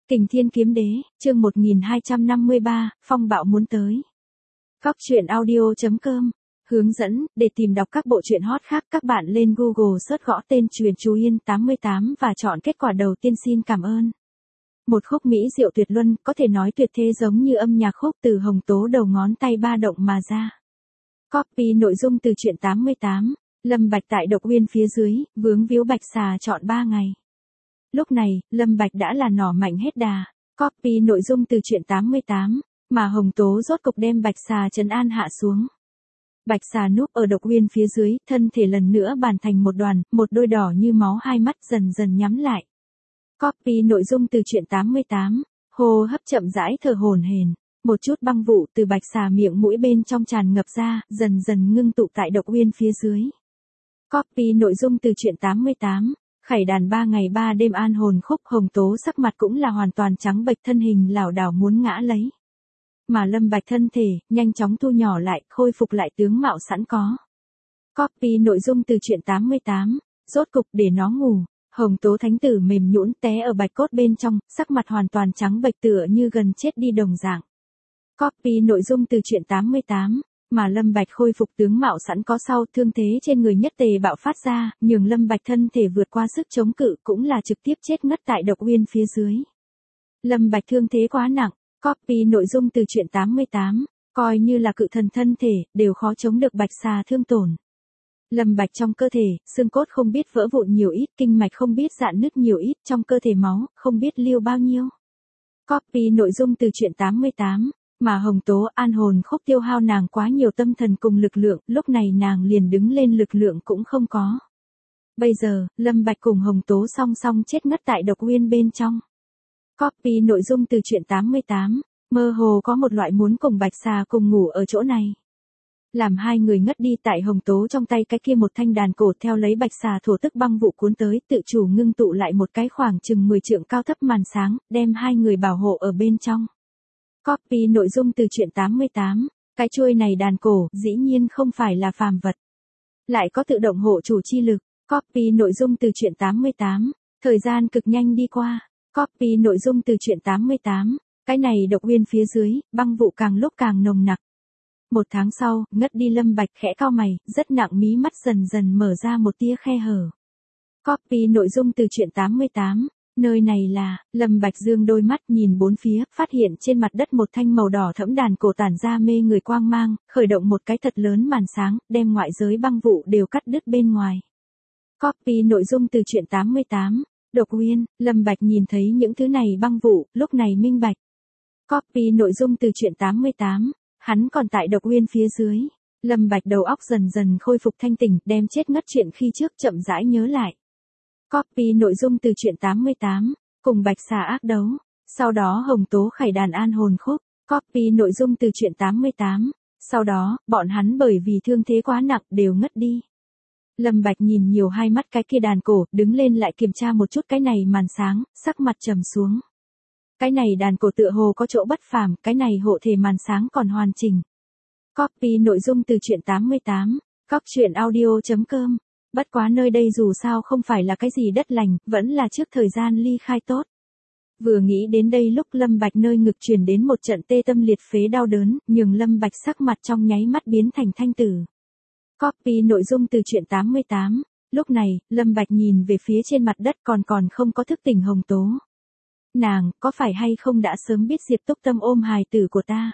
Kình Thiên Kiếm Đế, chương 1253, phong bạo muốn tới. Góc truyện audio.com. Hướng dẫn, để tìm đọc các bộ truyện hot khác các bạn lên Google search gõ tên Truyện Chú Yên 88 và chọn kết quả đầu tiên. Xin cảm ơn. Một khúc mỹ diệu tuyệt luân, có thể nói tuyệt thế giống như âm nhạc khúc từ Hồng Tố đầu ngón tay ba động mà ra. Copy nội dung từ truyện 88, Lâm Bạch tại Độc Uyên phía dưới, vướng víu Bạch Xà trọn 3 ngày. Lúc này, Lâm Bạch đã là nỏ mạnh hết đà. Copy nội dung từ truyện 88, mà Hồng Tố rốt cục đem Bạch Xà trấn an hạ xuống. Bạch Xà núp ở Độc Uyên phía dưới, thân thể lần nữa bàn thành một đoàn, một đôi đỏ như máu hai mắt dần dần nhắm lại. Copy nội dung từ truyện 88, hô hấp chậm rãi thở hổn hển, một chút băng vụ từ Bạch Xà miệng mũi bên trong tràn ngập ra, dần dần ngưng tụ tại Độc Uyên phía dưới. Copy nội dung từ truyện 88, khải đàn 3 ngày 3 đêm an hồn khúc. Hồng Tố sắc mặt cũng là hoàn toàn trắng bệch, thân hình lảo đảo muốn ngã lấy. Mà Lâm Bạch thân thể, nhanh chóng thu nhỏ lại, khôi phục lại tướng mạo sẵn có. Copy nội dung từ truyện 88, rốt cục để nó ngủ. Hồng Tố thánh tử mềm nhũn té ở bạch cốt bên trong, sắc mặt hoàn toàn trắng bệch tựa như gần chết đi đồng dạng. Copy nội dung từ truyện 88, mà Lâm Bạch khôi phục tướng mạo sẵn có sau, thương thế trên người nhất tề bạo phát ra, nhường Lâm Bạch thân thể vượt qua sức chống cự, cũng là trực tiếp chết ngất tại Độc Uyên phía dưới. Lâm Bạch thương thế quá nặng. Copy nội dung từ truyện 88, coi như là cự thần thân thể, đều khó chống được Bạch Xà thương tổn. Lâm Bạch trong cơ thể, xương cốt không biết vỡ vụn nhiều ít, kinh mạch không biết rạn nứt nhiều ít, trong cơ thể máu, không biết lưu bao nhiêu. Copy nội dung từ truyện 88, mà Hồng Tố an hồn khúc tiêu hao nàng quá nhiều tâm thần cùng lực lượng, lúc này nàng liền đứng lên lực lượng cũng không có. Bây giờ, Lâm Bạch cùng Hồng Tố song song chết ngất tại Độc Uyên bên trong. Copy nội dung từ truyện 88, mơ hồ có một loại muốn cùng Bạch Xà cùng ngủ ở chỗ này. Làm hai người ngất đi tại Hồng Tố trong tay cái kia một thanh đàn cổ theo lấy Bạch Xà thổ tức băng vụ cuốn tới, tự chủ ngưng tụ lại một cái khoảng chừng 10 trượng cao thấp màn sáng, đem hai người bảo hộ ở bên trong. Copy nội dung từ truyện 88, cái chuôi này đàn cổ, dĩ nhiên không phải là phàm vật. Lại có tự động hộ chủ chi lực. Copy nội dung từ truyện 88, thời gian cực nhanh đi qua. Copy nội dung từ truyện 88, cái này Độc Uyên phía dưới, băng vụ càng lúc càng nồng nặc. 1 tháng sau, ngất đi Lâm Bạch khẽ cau mày, rất nặng mí mắt dần dần mở ra một tia khe hở. Copy nội dung từ truyện 88, nơi này là, Lâm Bạch dương đôi mắt nhìn bốn phía, phát hiện trên mặt đất một thanh màu đỏ thẫm đàn cổ tản ra mê người quang mang, khởi động một cái thật lớn màn sáng, đem ngoại giới băng vụ đều cắt đứt bên ngoài. Copy nội dung từ truyện 88, Độc Uyên. Lâm Bạch nhìn thấy những thứ này băng vụ, lúc này minh bạch. Copy nội dung từ truyện 88, hắn còn tại Độc Uyên phía dưới. Lâm Bạch đầu óc dần dần khôi phục thanh tỉnh, đem chết ngất chuyện khi trước chậm rãi nhớ lại. Copy nội dung từ truyện 88, cùng Bạch Xà ác đấu. Sau đó Hồng Tố khải đàn an hồn khúc. Copy nội dung từ truyện 88, sau đó, bọn hắn bởi vì thương thế quá nặng đều ngất đi. Lâm Bạch nhìn nhiều hai mắt cái kia đàn cổ, đứng lên lại kiểm tra một chút cái này màn sáng, sắc mặt trầm xuống. Cái này đàn cổ tựa hồ có chỗ bất phàm, cái này hộ thể màn sáng còn hoàn chỉnh. Copy nội dung từ truyện 88, góc truyện audio.com. Bất quá nơi đây dù sao không phải là cái gì đất lành, vẫn là trước thời gian ly khai tốt. Vừa nghĩ đến đây lúc Lâm Bạch nơi ngực truyền đến một trận tê tâm liệt phế đau đớn, nhường Lâm Bạch sắc mặt trong nháy mắt biến thành thanh tử. Copy nội dung từ truyện 88, lúc này, Lâm Bạch nhìn về phía trên mặt đất còn không có thức tỉnh Hồng Tố. Nàng, có phải hay không đã sớm biết Diệp Túc Tâm ôm hài tử của ta?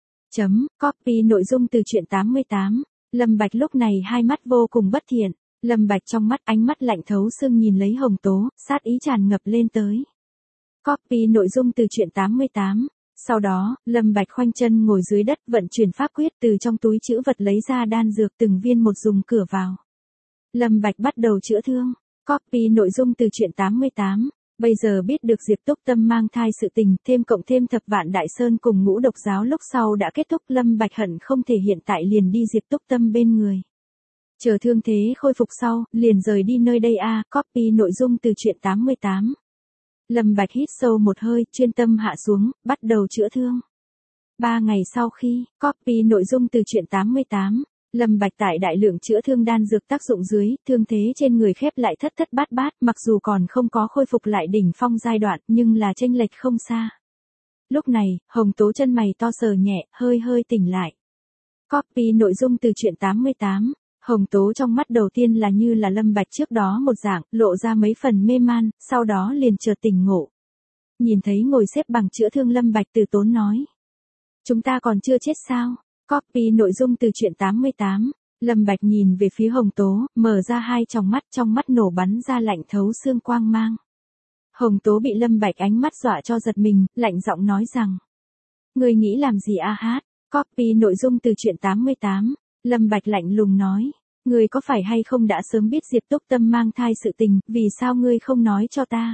Copy nội dung từ truyện 88, Lâm Bạch lúc này hai mắt vô cùng bất thiện. Lâm Bạch trong mắt ánh mắt lạnh thấu xương nhìn lấy Hồng Tố, sát ý tràn ngập lên tới. Copy nội dung từ truyện 88. Sau đó, Lâm Bạch khoanh chân ngồi dưới đất vận chuyển pháp quyết từ trong túi trữ vật lấy ra đan dược từng viên một dùng cửa vào. Lâm Bạch bắt đầu chữa thương. Copy nội dung từ truyện 88. Bây giờ biết được Diệp Túc Tâm mang thai sự tình, cộng thêm Thập Vạn Đại Sơn cùng Ngũ Độc Giáo lúc sau đã kết thúc, Lâm Bạch hận không thể hiện tại liền đi Diệp Túc Tâm bên người. Chờ thương thế khôi phục sau, liền rời đi nơi đây a. Copy nội dung từ truyện 88. Lâm Bạch hít sâu một hơi, chuyên tâm hạ xuống, bắt đầu chữa thương. 3 ngày sau khi, copy nội dung từ truyện 88, Lâm Bạch tại đại lượng chữa thương đan dược tác dụng dưới, thương thế trên người khép lại thất thất bát bát, mặc dù còn không có khôi phục lại đỉnh phong giai đoạn, nhưng là chênh lệch không xa. Lúc này, Hồng Tố chân mày to sờ nhẹ, hơi hơi tỉnh lại. Copy nội dung từ truyện 88. Hồng Tố trong mắt đầu tiên là như là Lâm Bạch trước đó một dạng, lộ ra mấy phần mê man, sau đó liền chợt tỉnh ngộ. Nhìn thấy ngồi xếp bằng chữa thương Lâm Bạch từ tốn nói. Chúng ta còn chưa chết sao? Copy nội dung từ truyện 88. Lâm Bạch nhìn về phía Hồng Tố, mở ra hai tròng mắt, trong mắt nổ bắn ra lạnh thấu xương quang mang. Hồng Tố bị Lâm Bạch ánh mắt dọa cho giật mình, lạnh giọng nói rằng. Ngươi nghĩ làm gì a hát? Copy nội dung từ truyện 88. Lâm Bạch lạnh lùng nói. Ngươi có phải hay không đã sớm biết Diệp Túc Tâm mang thai sự tình, vì sao ngươi không nói cho ta?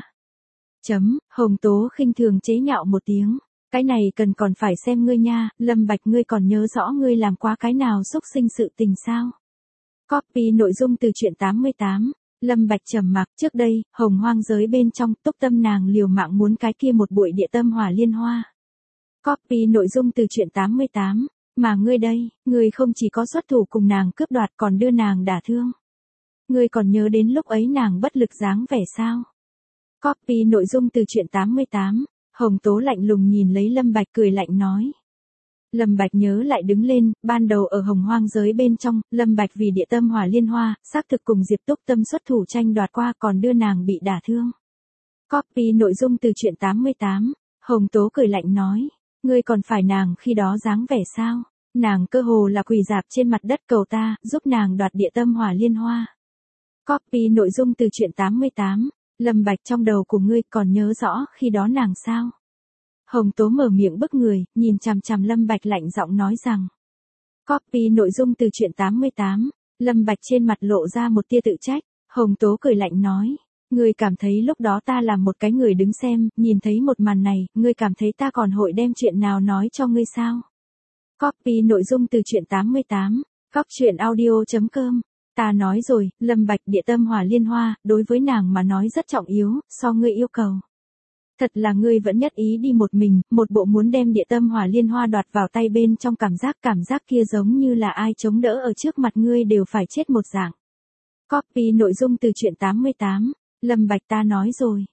Hồng Tố khinh thường chế nhạo một tiếng. Cái này cần còn phải xem ngươi nha, Lâm Bạch ngươi còn nhớ rõ ngươi làm qua cái nào xúc sinh sự tình sao? Copy nội dung từ truyện 88. Lâm Bạch trầm mặc, trước đây, Hồng Hoang giới bên trong, Túc Tâm nàng liều mạng muốn cái kia một bụi địa tâm hỏa liên hoa. Copy nội dung từ truyện 88. Mà ngươi đây, ngươi không chỉ có xuất thủ cùng nàng cướp đoạt còn đưa nàng đả thương. Ngươi còn nhớ đến lúc ấy nàng bất lực dáng vẻ sao? Copy nội dung từ truyện 88. Hồng Tố lạnh lùng nhìn lấy Lâm Bạch cười lạnh nói. Lâm Bạch nhớ lại đứng lên, ban đầu ở Hồng Hoang giới bên trong, Lâm Bạch vì địa tâm hỏa liên hoa, xác thực cùng Diệp Túc Tâm xuất thủ tranh đoạt qua còn đưa nàng bị đả thương. Copy nội dung từ truyện 88. Hồng Tố cười lạnh nói. Ngươi còn phải nàng khi đó dáng vẻ sao? Nàng cơ hồ là quỳ dạp trên mặt đất cầu ta, giúp nàng đoạt địa tâm hỏa liên hoa. Copy nội dung từ truyện 88. Lâm Bạch trong đầu của ngươi còn nhớ rõ khi đó nàng sao? Hồng Tố mở miệng bức người, nhìn chằm chằm Lâm Bạch lạnh giọng nói rằng. Copy nội dung từ truyện 88. Lâm Bạch trên mặt lộ ra một tia tự trách. Hồng Tố cười lạnh nói. Ngươi cảm thấy lúc đó ta là một cái người đứng xem, nhìn thấy một màn này, ngươi cảm thấy ta còn hội đem chuyện nào nói cho ngươi sao? Copy nội dung từ truyện 88. Coctruyện.audio.com. Ta nói rồi, Lâm Bạch địa tâm hỏa liên hoa, đối với nàng mà nói rất trọng yếu, so ngươi yêu cầu. Thật là ngươi vẫn nhất ý đi một mình, một bộ muốn đem địa tâm hỏa liên hoa đoạt vào tay bên trong cảm giác kia giống như là ai chống đỡ ở trước mặt ngươi đều phải chết một dạng. Copy nội dung từ truyện 88. Lâm Bạch ta nói rồi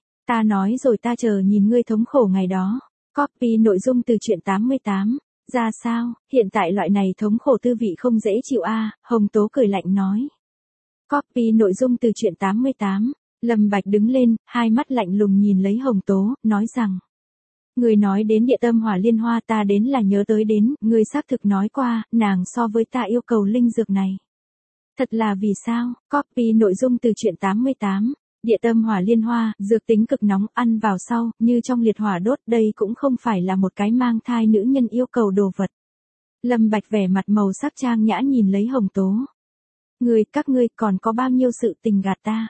ta chờ nhìn ngươi thống khổ ngày đó. Copy nội dung từ truyện 88. Ra sao, hiện tại loại này thống khổ tư vị không dễ chịu a? Hồng Tố cười lạnh nói. Copy nội dung từ truyện 88. Lâm Bạch đứng lên, hai mắt lạnh lùng nhìn lấy Hồng Tố, nói rằng. Người nói đến địa tâm hỏa liên hoa ta đến là nhớ tới đến, người xác thực nói qua, nàng so với ta yêu cầu linh dược này. Thật là vì sao? Copy nội dung từ truyện 88. Địa tâm hỏa liên hoa, dược tính cực nóng, ăn vào sau, như trong liệt hỏa đốt, đây cũng không phải là một cái mang thai nữ nhân yêu cầu đồ vật. Lâm Bạch vẻ mặt màu sắc trang nhã nhìn lấy Hồng Tố. Các ngươi còn có bao nhiêu sự tình gạt ta?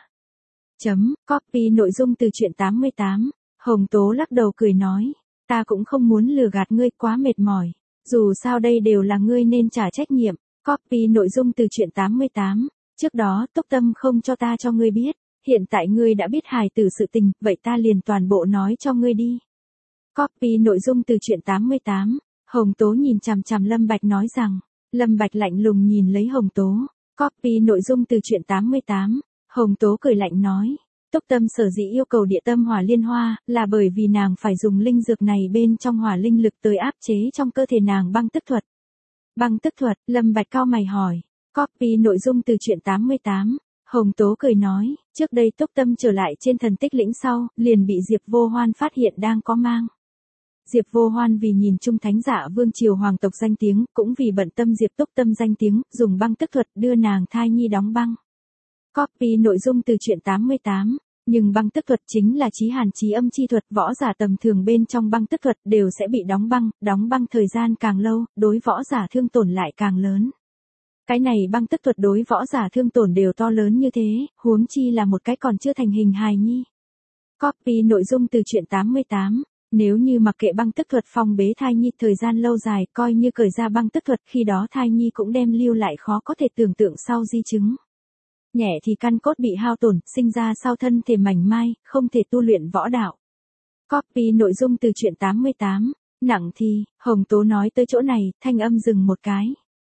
Copy nội dung từ truyện 88. Hồng Tố lắc đầu cười nói. Ta cũng không muốn lừa gạt ngươi quá mệt mỏi. Dù sao đây đều là ngươi nên trả trách nhiệm. Copy nội dung từ truyện 88. Trước đó Túc Tâm không cho ta cho ngươi biết. Hiện tại ngươi đã biết hài tử sự tình, vậy ta liền toàn bộ nói cho ngươi đi. Copy nội dung từ truyện 88. Hồng Tố nhìn chằm chằm Lâm Bạch nói rằng. Lâm Bạch lạnh lùng nhìn lấy Hồng Tố. Copy nội dung từ truyện 88. Hồng Tố cười lạnh nói. Túc Tâm sở dĩ yêu cầu địa tâm hỏa liên hoa, là bởi vì nàng phải dùng linh dược này bên trong hỏa linh lực tới áp chế trong cơ thể nàng băng tức thuật. Băng tức thuật, Lâm Bạch cao mày hỏi. Copy nội dung từ truyện 88. Hồng Tố cười nói, trước đây Túc Tâm trở lại trên thần tích lĩnh sau, liền bị Diệp Vô Hoan phát hiện đang có mang. Diệp Vô Hoan vì nhìn chung thánh giả vương triều hoàng tộc danh tiếng, cũng vì bận tâm Diệp Túc Tâm danh tiếng, dùng băng tức thuật đưa nàng thai nhi đóng băng. Copy nội dung từ truyện 88. Nhưng băng tức thuật chính là chí hàn chí âm chi thuật, võ giả tầm thường bên trong băng tức thuật đều sẽ bị đóng băng thời gian càng lâu, đối võ giả thương tổn lại càng lớn. Cái này băng tức thuật đối võ giả thương tổn đều to lớn như thế, huống chi là một cái còn chưa thành hình hài nhi. Copy nội dung từ truyện 88. Nếu như mặc kệ băng tức thuật phong bế thai nhi thời gian lâu dài, coi như cởi ra băng tức thuật, khi đó thai nhi cũng đem lưu lại khó có thể tưởng tượng sau di chứng. Nhẹ thì căn cốt bị hao tổn, sinh ra sau thân thể mảnh mai, không thể tu luyện võ đạo. Copy nội dung từ truyện 88. Nặng thì, Hồng Tố nói tới chỗ này, thanh âm dừng một cái.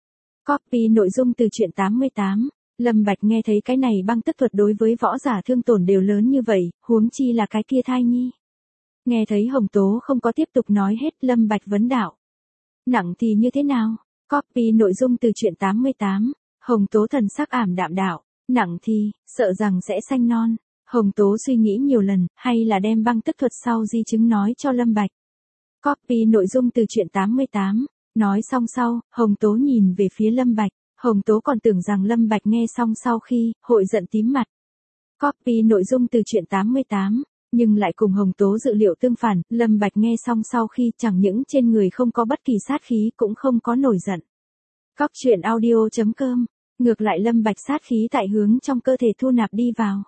Copy nội dung từ truyện 88. Lâm Bạch nghe thấy cái này băng tức thuật đối với võ giả thương tổn đều lớn như vậy, huống chi là cái kia thai nhi. Nghe thấy Hồng Tố không có tiếp tục nói hết, Lâm Bạch vấn đạo. Nặng thì như thế nào? Copy nội dung từ truyện 88. Hồng Tố thần sắc ảm đạm đạo. Nặng thì, sợ rằng sẽ sanh non. Hồng Tố suy nghĩ nhiều lần, hay là đem băng tức thuật sau di chứng nói cho Lâm Bạch. Copy nội dung từ truyện 88. Nói xong sau, Hồng Tố nhìn về phía Lâm Bạch. Hồng Tố còn tưởng rằng Lâm Bạch nghe xong sau khi, hội giận tím mặt. Copy nội dung từ truyện 88. Nhưng lại cùng Hồng Tố dự liệu tương phản, Lâm Bạch nghe xong sau khi chẳng những trên người không có bất kỳ sát khí cũng không có nổi giận. Cóc truyện audio.com. Ngược lại Lâm Bạch sát khí tại hướng trong cơ thể thu nạp đi vào.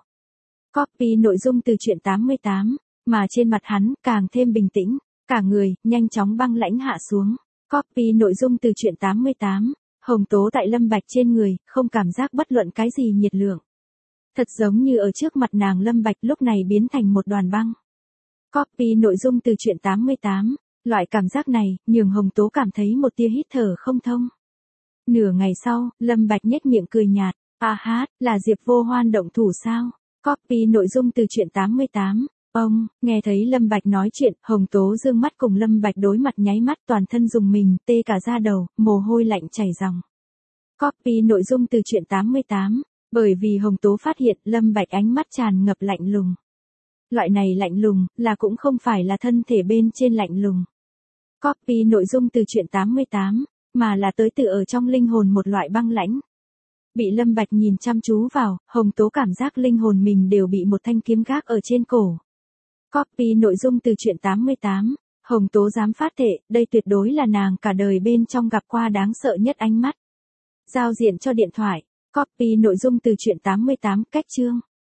Copy nội dung từ truyện 88. Mà trên mặt hắn càng thêm bình tĩnh, cả người nhanh chóng băng lãnh hạ xuống. Copy nội dung từ truyện 88. Hồng Tố tại Lâm Bạch trên người, không cảm giác bất luận cái gì nhiệt lượng. Thật giống như ở trước mặt nàng Lâm Bạch lúc này biến thành một đoàn băng. Copy nội dung từ truyện 88. Loại cảm giác này, nhường Hồng Tố cảm thấy một tia hít thở không thông. Nửa ngày sau, Lâm Bạch nhếch miệng cười nhạt. À hát, là Diệp Vô Hoan động thủ sao? Copy nội dung từ truyện 88. Ông, nghe thấy Lâm Bạch nói chuyện, Hồng Tố dương mắt cùng Lâm Bạch đối mặt nháy mắt, toàn thân rùng mình, tê cả da đầu, mồ hôi lạnh chảy ròng. Copy nội dung từ truyện 88. Bởi vì Hồng Tố phát hiện Lâm Bạch ánh mắt tràn ngập lạnh lùng. Loại này lạnh lùng, là cũng không phải là thân thể bên trên lạnh lùng. Copy nội dung từ truyện 88, mà là tới từ ở trong linh hồn một loại băng lãnh. Bị Lâm Bạch nhìn chăm chú vào, Hồng Tố cảm giác linh hồn mình đều bị một thanh kiếm gác ở trên cổ. Copy nội dung từ truyện 88. Hồng Tố dám phát thệ, đây tuyệt đối là nàng cả đời bên trong gặp qua đáng sợ nhất ánh mắt. Giao diện cho điện thoại. Copy nội dung từ truyện 88 cách chương.